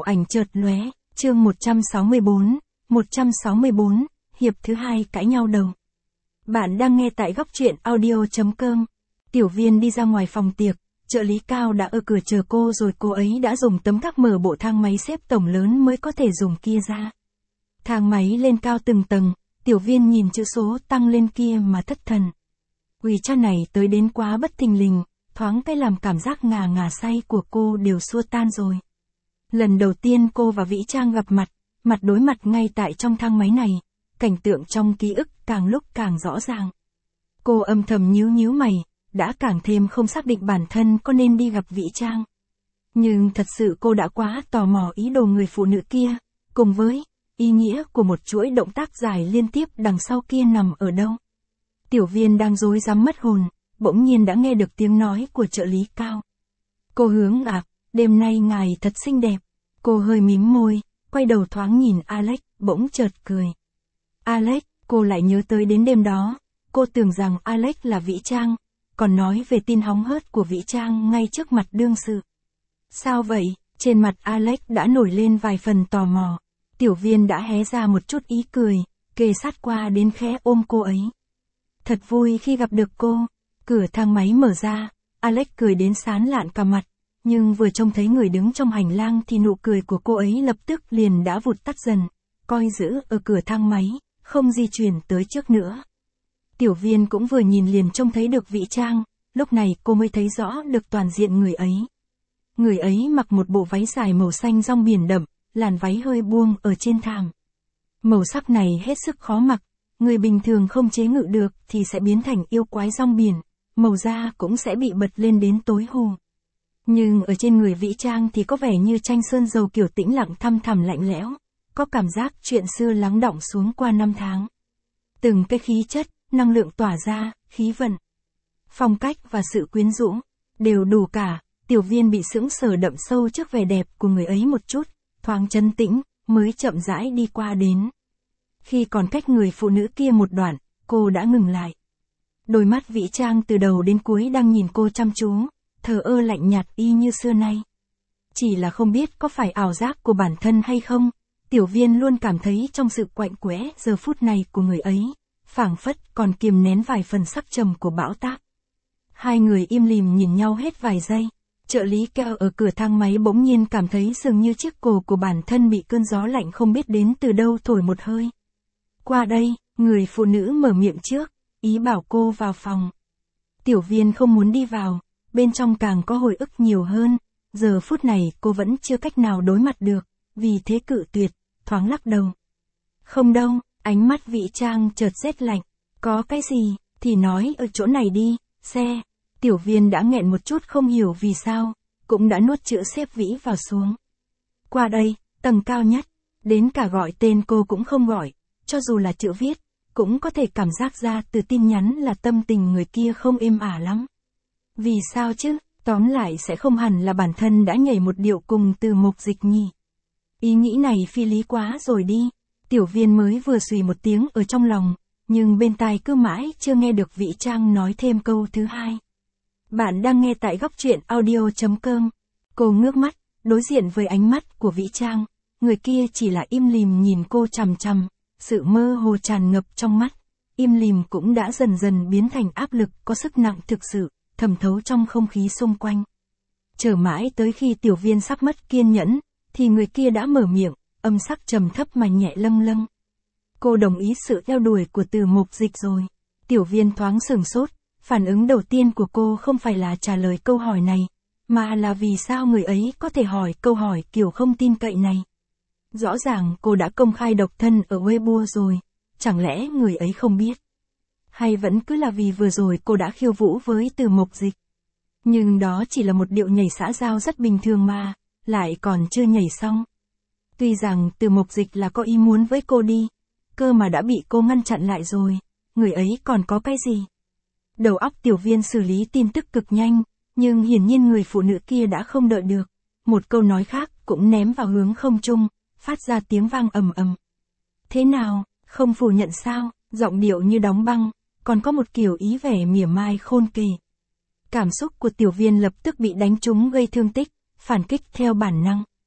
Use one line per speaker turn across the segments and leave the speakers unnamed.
ảnh chợt lóe, chương 164, hiệp thứ 2 cãi nhau đầu. Bạn đang nghe tại góc truyện audio.com. Tiểu Viên đi ra ngoài phòng tiệc, trợ lý Cao đã ở cửa chờ cô rồi, cô ấy đã dùng tấm cắc mở bộ thang máy xếp tổng lớn mới có thể dùng kia ra. Thang máy lên cao từng tầng, Tiểu Viên nhìn chữ số tăng lên kia mà thất thần. Quỷ cha này tới đến quá bất thình lình, thoáng cái làm cảm giác ngà ngà say của cô đều xua tan rồi. Lần đầu tiên cô và Vĩ Trang gặp mặt, mặt đối mặt ngay tại trong thang máy này, cảnh tượng trong ký ức càng lúc càng rõ ràng. Cô âm thầm nhíu mày, đã càng thêm không xác định bản thân có nên đi gặp Vĩ Trang. Nhưng thật sự cô đã quá tò mò ý đồ người phụ nữ kia, cùng với ý nghĩa của một chuỗi động tác dài liên tiếp đằng sau kia nằm ở đâu. Tiểu Viên đang rối rắm mất hồn, bỗng nhiên đã nghe được tiếng nói của trợ lý Cao. Cô hướng ạ, đêm nay ngài thật xinh đẹp. Cô hơi mím môi, quay đầu thoáng nhìn Alex, bỗng chợt cười. Alex, cô lại nhớ tới đến đêm đó, cô tưởng rằng Alex là Vĩ Trang, còn nói về tin hóng hớt của Vĩ Trang ngay trước mặt đương sự. Sao vậy? Trên mặt Alex đã nổi lên vài phần tò mò. Tiểu Viên đã hé ra một chút ý cười, kề sát qua đến khẽ ôm cô ấy. Thật vui khi gặp được cô. Cửa thang máy mở ra, Alex cười đến sán lạn cả mặt, nhưng vừa trông thấy người đứng trong hành lang thì nụ cười của cô ấy lập tức liền đã vụt tắt dần, coi giữ ở cửa thang máy, không di chuyển tới trước nữa. Tiểu Viên cũng vừa nhìn liền trông thấy được Vĩ Trang, lúc này cô mới thấy rõ được toàn diện người ấy. Người ấy mặc một bộ váy dài màu xanh rong biển đậm, làn váy hơi buông ở trên thảm. Màu sắc này hết sức khó mặc, người bình thường không chế ngự được thì sẽ biến thành yêu quái rong biển, màu da cũng sẽ bị bật lên đến tối hù. Nhưng ở trên người Vĩ Trang thì có vẻ như tranh sơn dầu kiểu tĩnh lặng thăm thẳm lạnh lẽo, có cảm giác chuyện xưa lắng đọng xuống qua năm tháng. Từng cái khí chất, năng lượng tỏa ra, khí vận, phong cách và sự quyến rũ, đều đủ cả. Tiểu Viên bị sững sờ đậm sâu trước vẻ đẹp của người ấy một chút, thoáng trấn tĩnh, mới chậm rãi đi qua đến. Khi còn cách người phụ nữ kia một đoạn, cô đã ngừng lại. Đôi mắt Vĩ Trang từ đầu đến cuối đang nhìn cô chăm chú, thờ ơ lạnh nhạt y như xưa nay. Chỉ là không biết có phải ảo giác của bản thân hay không, Tiểu Viên luôn cảm thấy trong sự quạnh quẽ giờ phút này của người ấy, phảng phất còn kiềm nén vài phần sắc trầm của bão táp. Hai người im lìm nhìn nhau hết vài giây, trợ lý Cao ở cửa thang máy bỗng nhiên cảm thấy dường như chiếc cổ của bản thân bị cơn gió lạnh không biết đến từ đâu thổi một hơi. Qua đây, người phụ nữ mở miệng trước, ý bảo cô vào phòng. Tiểu Viên không muốn đi vào, bên trong càng có hồi ức nhiều hơn, giờ phút này cô vẫn chưa cách nào đối mặt được, vì thế cự tuyệt, thoáng lắc đầu. Không đâu, ánh mắt Vĩ Trang chợt rét lạnh, có cái gì, thì nói ở chỗ này đi, xe. Tiểu Viên đã nghẹn một chút không hiểu vì sao, cũng đã nuốt chữ xếp Vĩ vào xuống. Qua đây, tầng cao nhất, đến cả gọi tên cô cũng không gọi, cho dù là chữ viết, cũng có thể cảm giác ra từ tin nhắn là tâm tình người kia không êm ả lắm. Vì sao chứ, tóm lại sẽ không hẳn là bản thân đã nhảy một điệu cùng Từ Mục Dịch nhỉ. Ý nghĩ này phi lý quá rồi đi. Tiểu Viên mới vừa xùy một tiếng ở trong lòng, nhưng bên tai cứ mãi chưa nghe được Vĩ Trang nói thêm câu thứ hai. Bạn đang nghe tại góc truyện audio.com. Cô ngước mắt, đối diện với ánh mắt của Vĩ Trang, người kia chỉ là im lìm nhìn cô chằm chằm, sự mơ hồ tràn ngập trong mắt, im lìm cũng đã dần dần biến thành áp lực có sức nặng thực sự, thẩm thấu trong không khí xung quanh. Chờ mãi tới khi Tiểu Viên sắp mất kiên nhẫn, thì người kia đã mở miệng, âm sắc trầm thấp mà nhẹ lâng lâng. Cô đồng ý sự theo đuổi của Từ Mục Dịch rồi. Tiểu Viên thoáng sửng sốt, phản ứng đầu tiên của cô không phải là trả lời câu hỏi này, mà là vì sao người ấy có thể hỏi câu hỏi kiểu không tin cậy này. Rõ ràng cô đã công khai độc thân ở Weibo rồi, chẳng lẽ người ấy không biết? Hay vẫn cứ là vì vừa rồi cô đã khiêu vũ với Từ Mục Dịch? Nhưng đó chỉ là một điệu nhảy xã giao rất bình thường mà, lại còn chưa nhảy xong. Tuy rằng Từ Mục Dịch là có ý muốn với cô đi, cơ mà đã bị cô ngăn chặn lại rồi, người ấy còn có cái gì? Đầu óc Tiểu Viên xử lý tin tức cực nhanh, nhưng hiển nhiên người phụ nữ kia đã không đợi được. Một câu nói khác cũng ném vào hướng không trung, phát ra tiếng vang ầm ầm. Thế nào, không phủ nhận sao? Giọng điệu như đóng băng, còn có một kiểu ý vẻ mỉa mai khôn kể. Cảm xúc của Tiểu Viên lập tức bị đánh trúng gây thương tích, phản kích theo bản năng.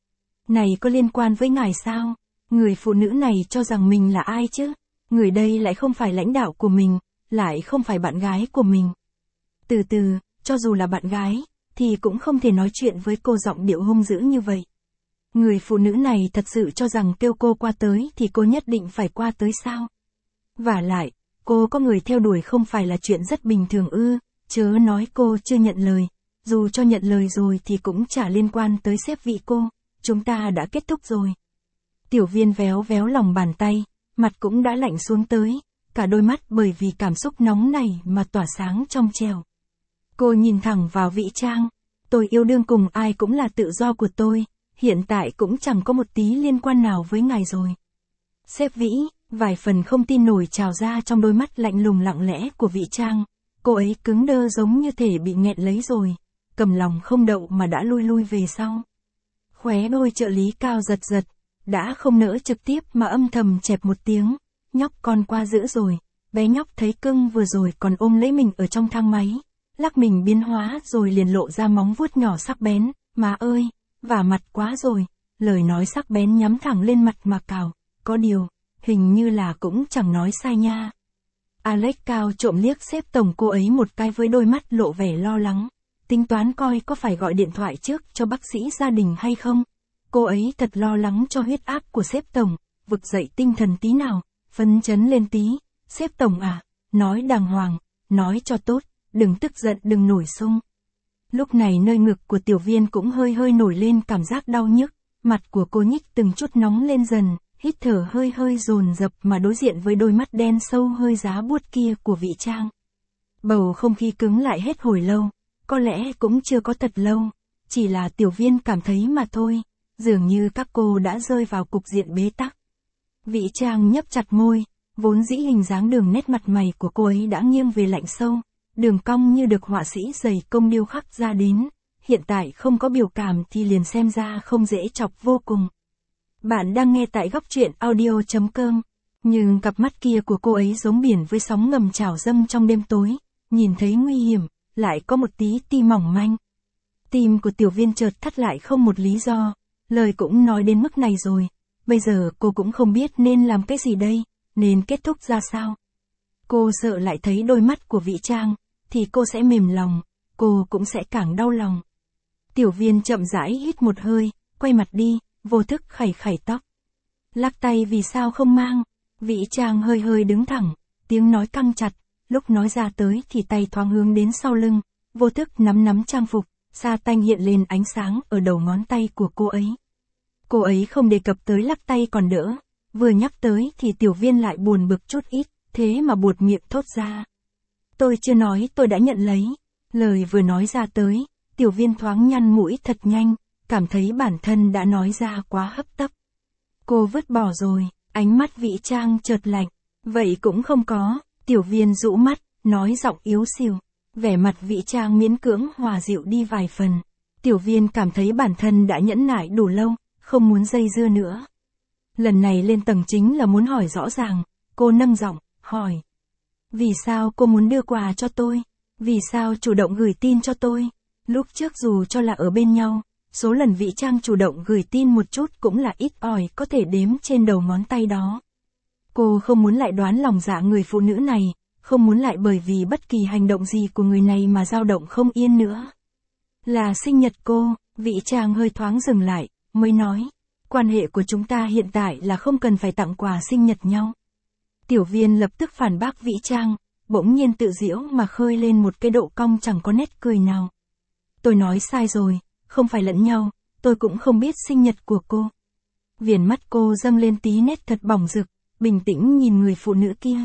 Này có liên quan với ngài sao? Người phụ nữ này cho rằng mình là ai chứ? Người đây lại không phải lãnh đạo của mình, lại không phải bạn gái của mình. Từ từ, cho dù là bạn gái, thì cũng không thể nói chuyện với cô giọng điệu hung dữ như vậy. Người phụ nữ này thật sự cho rằng kêu cô qua tới thì cô nhất định phải qua tới sao? Vả lại, cô có người theo đuổi không phải là chuyện rất bình thường ư, chớ nói cô chưa nhận lời. Dù cho nhận lời rồi thì cũng chả liên quan tới sếp vị cô, chúng ta đã kết thúc rồi. Tiểu Viên véo véo lòng bàn tay, mặt cũng đã lạnh xuống tới, cả đôi mắt bởi vì cảm xúc nóng này mà tỏa sáng trong trẻo. Cô nhìn thẳng vào Vĩ Trang, tôi yêu đương cùng ai cũng là tự do của tôi, hiện tại cũng chẳng có một tí liên quan nào với ngài rồi. Sếp Vĩ, vài phần không tin nổi trào ra trong đôi mắt lạnh lùng lặng lẽ của Vĩ Trang, cô ấy cứng đơ giống như thể bị nghẹn lấy rồi, cầm lòng không đậu mà đã lui về sau. Khóe đôi trợ lý cao giật giật, đã không nỡ trực tiếp mà âm thầm chẹp một tiếng, nhóc con qua dữ rồi, bé nhóc thấy cưng vừa rồi còn ôm lấy mình ở trong thang máy, lắc mình biến hóa rồi liền lộ ra móng vuốt nhỏ sắc bén, má ơi, vả mặt quá rồi, lời nói sắc bén nhắm thẳng lên mặt mà cào, có điều, hình như là cũng chẳng nói sai nha. Alex cao trộm liếc sếp tổng cô ấy một cái với đôi mắt lộ vẻ lo lắng, tính toán coi có phải gọi điện thoại trước cho bác sĩ gia đình hay không. Cô ấy thật lo lắng cho huyết áp của sếp tổng, vực dậy tinh thần tí nào, phấn chấn lên tí, sếp tổng à, nói đàng hoàng, nói cho tốt, đừng tức giận đừng nổi xung. Lúc này nơi ngực của Tiểu Viên cũng hơi nổi lên cảm giác đau nhức, mặt của cô nhích từng chút nóng lên dần, hít thở hơi dồn dập mà đối diện với đôi mắt đen sâu hơi giá buốt kia của Vĩ Trang. Bầu không khí cứng lại hết hồi lâu, có lẽ cũng chưa có thật lâu, chỉ là Tiểu Viên cảm thấy mà thôi, dường như các cô đã rơi vào cục diện bế tắc. Vĩ Trang nhấp chặt môi, vốn dĩ hình dáng đường nét mặt mày của cô ấy đã nghiêng về lạnh sâu, đường cong như được họa sĩ dày công điêu khắc ra đến, hiện tại không có biểu cảm thì liền xem ra không dễ chọc vô cùng. Bạn đang nghe tại góc truyện audio.com, nhưng cặp mắt kia của cô ấy giống biển với sóng ngầm trào dâng trong đêm tối, nhìn thấy nguy hiểm, lại có một tí ti mỏng manh. Tim của Tiểu Viên chợt thắt lại không một lý do, lời cũng nói đến mức này rồi, bây giờ cô cũng không biết nên làm cái gì đây, nên kết thúc ra sao. Cô sợ lại thấy đôi mắt của Vĩ Trang, thì cô sẽ mềm lòng, cô cũng sẽ càng đau lòng. Tiểu Viên chậm rãi hít một hơi, quay mặt đi, vô thức khẩy tóc. Lắc tay vì sao không mang, Vĩ Trang hơi đứng thẳng, tiếng nói căng chặt, lúc nói ra tới thì tay thoáng hướng đến sau lưng, vô thức nắm trang phục, sa tanh hiện lên ánh sáng ở đầu ngón tay của cô ấy. Cô ấy không đề cập tới lắc tay còn đỡ, vừa nhắc tới thì Tiểu Viên lại buồn bực chút ít, thế mà buột miệng thốt ra. Tôi chưa nói tôi đã nhận lấy, lời vừa nói ra tới, Tiểu Viên thoáng nhăn mũi thật nhanh, cảm thấy bản thân đã nói ra quá hấp tấp. Cô vứt bỏ rồi, ánh mắt Vĩ Trang chợt lạnh, vậy cũng không có, Tiểu Viên rũ mắt, nói giọng yếu xìu, vẻ mặt Vĩ Trang miễn cưỡng hòa dịu đi vài phần. Tiểu Viên cảm thấy bản thân đã nhẫn nại đủ lâu, không muốn dây dưa nữa. Lần này lên tầng chính là muốn hỏi rõ ràng, cô nâng giọng, hỏi. Vì sao cô muốn đưa quà cho tôi? Vì sao chủ động gửi tin cho tôi? Lúc trước dù cho là ở bên nhau, số lần Vĩ Trang chủ động gửi tin một chút cũng là ít ỏi có thể đếm trên đầu ngón tay đó. Cô không muốn lại đoán lòng dạ người phụ nữ này, không muốn lại bởi vì bất kỳ hành động gì của người này mà dao động không yên nữa. Là sinh nhật cô, Vĩ Trang hơi thoáng dừng lại, mới nói, quan hệ của chúng ta hiện tại là không cần phải tặng quà sinh nhật nhau. Tiểu Viên lập tức phản bác Vĩ Trang, bỗng nhiên tự giễu mà khơi lên một cái độ cong chẳng có nét cười nào. Tôi nói sai rồi, không phải lẫn nhau, tôi cũng không biết sinh nhật của cô. Viền mắt cô dâng lên tí nét thật bỏng rực, bình tĩnh nhìn người phụ nữ kia.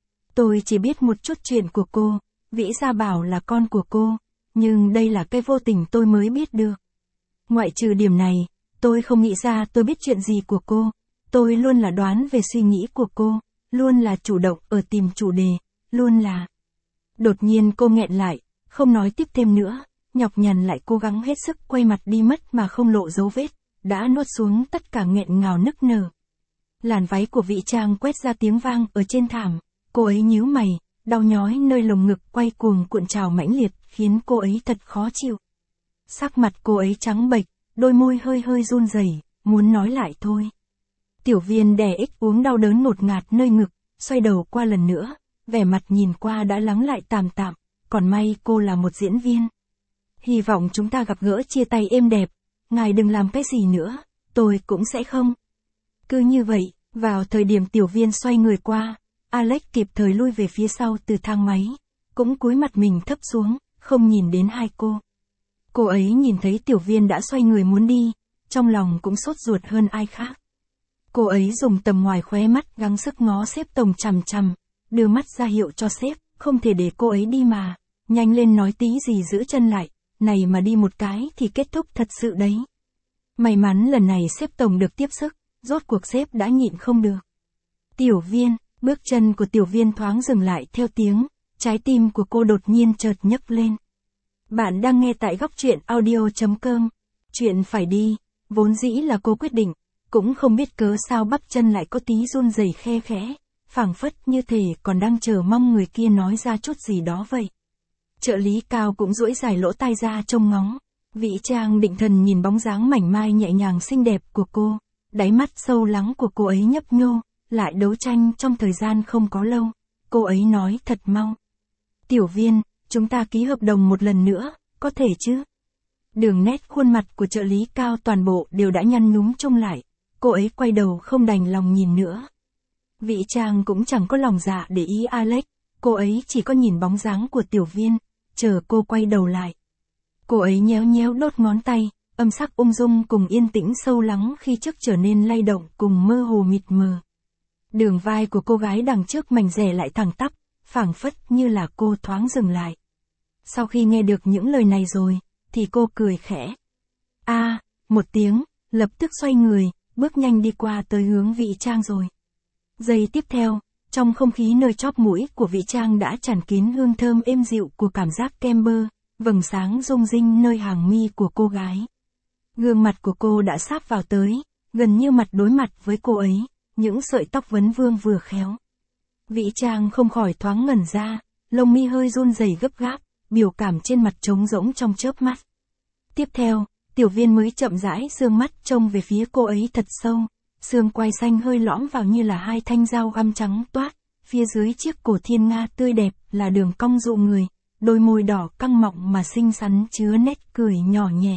Tôi chỉ biết một chút chuyện của cô, Vĩ Gia bảo là con của cô, nhưng đây là cái vô tình tôi mới biết được. Ngoại trừ điểm này, tôi không nghĩ ra tôi biết chuyện gì của cô, tôi luôn là đoán về suy nghĩ của cô, luôn là chủ động ở tìm chủ đề, luôn là... Đột nhiên cô nghẹn lại, không nói tiếp thêm nữa, nhọc nhằn lại cố gắng hết sức quay mặt đi mất mà không lộ dấu vết, đã nuốt xuống tất cả nghẹn ngào nức nở. Làn váy của Vĩ Trang quét ra tiếng vang ở trên thảm, cô ấy nhíu mày, đau nhói nơi lồng ngực quay cuồng cuộn trào mãnh liệt khiến cô ấy thật khó chịu. Sắc mặt cô ấy trắng bệch, đôi môi hơi run rẩy, muốn nói lại thôi. Tiểu Viên đè ích uống đau đớn ngột ngạt nơi ngực, xoay đầu qua lần nữa, vẻ mặt nhìn qua đã lắng lại tạm tạm, còn may cô là một diễn viên. Hy vọng chúng ta gặp gỡ chia tay êm đẹp, ngài đừng làm cái gì nữa, tôi cũng sẽ không. Cứ như vậy, vào thời điểm Tiểu Viên xoay người qua, Alex kịp thời lui về phía sau từ thang máy, cũng cúi mặt mình thấp xuống, không nhìn đến hai cô. Cô ấy nhìn thấy Tiểu Viên đã xoay người muốn đi, trong lòng cũng sốt ruột hơn ai khác. Cô ấy dùng tầm ngoài khóe mắt gắng sức ngó sếp Tổng chằm chằm, đưa mắt ra hiệu cho sếp, không thể để cô ấy đi mà, nhanh lên nói tí gì giữ chân lại, này mà đi một cái thì kết thúc thật sự đấy. May mắn lần này sếp Tổng được tiếp sức, rốt cuộc sếp đã nhịn không được. Tiểu Viên, bước chân của Tiểu Viên thoáng dừng lại theo tiếng, trái tim của cô đột nhiên chợt nhấc lên. Bạn đang nghe tại góc truyện audio.com. Chuyện phải đi, vốn dĩ là cô quyết định, cũng không biết cớ sao bắp chân lại có tí run rẩy khe khẽ, phảng phất như thể còn đang chờ mong người kia nói ra chút gì đó vậy. Trợ lý Cao cũng duỗi dài lỗ tai ra trông ngóng. Vĩ Trang định thần nhìn bóng dáng mảnh mai nhẹ nhàng xinh đẹp của cô, đáy mắt sâu lắng của cô ấy nhấp nhô, lại đấu tranh trong thời gian không có lâu. Cô ấy nói thật mau. Tiểu Viên, chúng ta ký hợp đồng một lần nữa, có thể chứ? Đường nét khuôn mặt của trợ lý Cao toàn bộ đều đã nhăn nhúm trông lại, cô ấy quay đầu không đành lòng nhìn nữa. Vĩ Trang cũng chẳng có lòng dạ để ý Alex, cô ấy chỉ có nhìn bóng dáng của Tiểu Viên, chờ cô quay đầu lại. Cô ấy nhéo nhéo đốt ngón tay, âm sắc ung dung cùng yên tĩnh sâu lắng khi trước trở nên lay động cùng mơ hồ mịt mờ. Đường vai của cô gái đằng trước mảnh rẻ lại thẳng tắp, phảng phất như là cô thoáng dừng lại. Sau khi nghe được những lời này rồi, thì cô cười khẽ. Một tiếng, lập tức xoay người, bước nhanh đi qua tới hướng Vĩ Trang rồi. Giây tiếp theo, trong không khí nơi chóp mũi của Vĩ Trang đã tràn kín hương thơm êm dịu của cảm giác kem bơ, vầng sáng rung rinh nơi hàng mi của cô gái. Gương mặt của cô đã sáp vào tới, gần như mặt đối mặt với cô ấy, những sợi tóc vấn vương vừa khéo. Vĩ Trang không khỏi thoáng ngẩn ra, lông mi hơi run rẩy gấp gáp, biểu cảm trên mặt trống rỗng trong chớp mắt. Tiếp theo, Tiểu Viên mới chậm rãi dương mắt trông về phía cô ấy thật sâu, xương quai xanh hơi lõm vào như là hai thanh dao găm trắng toát, phía dưới chiếc cổ thiên nga tươi đẹp là đường cong dụ người, đôi môi đỏ căng mọng mà xinh xắn chứa nét cười nhỏ nhẹ.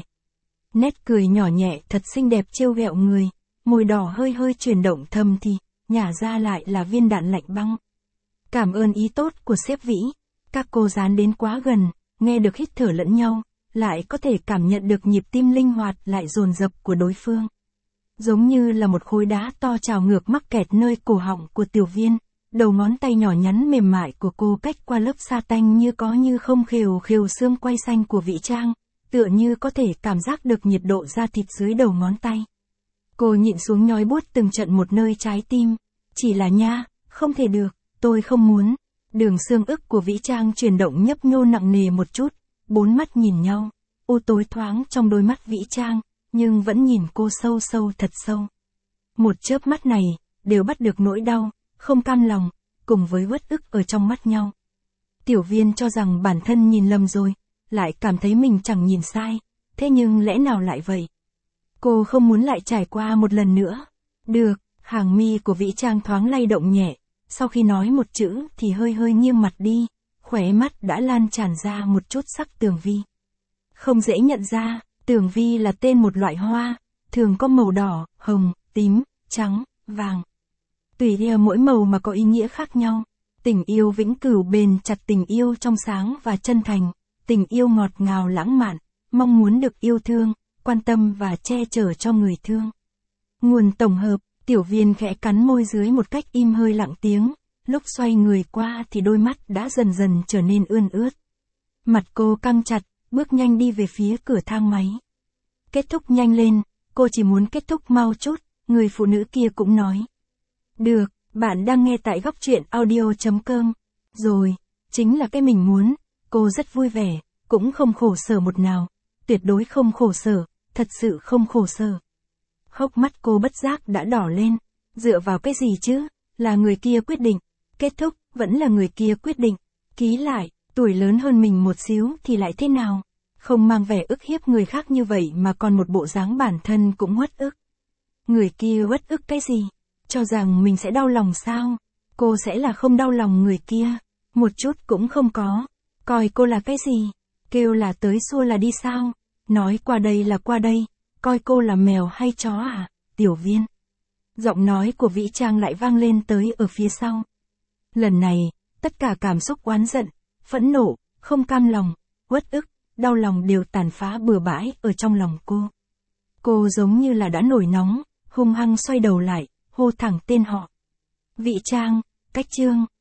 Nét cười nhỏ nhẹ thật xinh đẹp trêu ghẹo người, môi đỏ hơi hơi chuyển động thầm thì, nhả ra lại là viên đạn lạnh băng. Cảm ơn ý tốt của sếp Vĩ, các cô dán đến quá gần, nghe được hít thở lẫn nhau, lại có thể cảm nhận được nhịp tim linh hoạt lại dồn dập của đối phương. Giống như là một khối đá to trào ngược mắc kẹt nơi cổ họng của Tiểu Viên, đầu ngón tay nhỏ nhắn mềm mại của cô cách qua lớp sa tanh như có như không khều khều xương quai xanh của Vĩ Trang, tựa như có thể cảm giác được nhiệt độ da thịt dưới đầu ngón tay. Cô nhịn xuống nhói buốt từng trận một nơi trái tim, chỉ là nha, không thể được, tôi không muốn. Đường xương ức của Vĩ Trang chuyển động nhấp nhô nặng nề một chút, bốn mắt nhìn nhau, u tối thoáng trong đôi mắt Vĩ Trang, nhưng vẫn nhìn cô sâu sâu thật sâu. Một chớp mắt này, đều bắt được nỗi đau, không cam lòng, cùng với uất ức ở trong mắt nhau. Tiểu Viên cho rằng bản thân nhìn lầm rồi, lại cảm thấy mình chẳng nhìn sai, thế nhưng lẽ nào lại vậy? Cô không muốn lại trải qua một lần nữa. Được, hàng mi của Vĩ Trang thoáng lay động nhẹ, sau khi nói một chữ thì hơi hơi nghiêng mặt đi, khóe mắt đã lan tràn ra một chút sắc tường vi. Không dễ nhận ra, tường vi là tên một loại hoa, thường có màu đỏ, hồng, tím, trắng, vàng. Tùy theo mỗi màu mà có ý nghĩa khác nhau. Tình yêu vĩnh cửu bền chặt, tình yêu trong sáng và chân thành, tình yêu ngọt ngào lãng mạn, mong muốn được yêu thương, quan tâm và che chở cho người thương. Nguồn tổng hợp, Tiểu Viên khẽ cắn môi dưới một cách im hơi lặng tiếng, lúc xoay người qua thì đôi mắt đã dần dần trở nên ươn ướt. Mặt cô căng chặt, bước nhanh đi về phía cửa thang máy. Kết thúc nhanh lên, cô chỉ muốn kết thúc mau chút, người phụ nữ kia cũng nói. Được, bạn đang nghe tại góc truyện audio.com. Rồi, chính là cái mình muốn, cô rất vui vẻ, cũng không khổ sở một nào, tuyệt đối không khổ sở, thật sự không khổ sở. Hốc mắt cô bất giác đã đỏ lên, dựa vào cái gì chứ, là người kia quyết định, kết thúc, vẫn là người kia quyết định, ký lại, tuổi lớn hơn mình một xíu thì lại thế nào, không mang vẻ ức hiếp người khác như vậy mà còn một bộ dáng bản thân cũng uất ức. Người kia uất ức cái gì? Cho rằng mình sẽ đau lòng sao? Cô sẽ là không đau lòng người kia. Một chút cũng không có. Coi cô là cái gì? Kêu là tới xua là đi sao? Nói qua đây là qua đây. Coi cô là mèo hay chó à? Tiểu Viên. Giọng nói của Vĩ Trang lại vang lên tới ở phía sau. Lần này, tất cả cảm xúc oán giận, phẫn nộ, không cam lòng, uất ức, đau lòng đều tàn phá bừa bãi ở trong lòng cô. Cô giống như là đã nổi nóng, hung hăng xoay đầu lại, hô thẳng tên họ. Vĩ Trang, Cách Trương.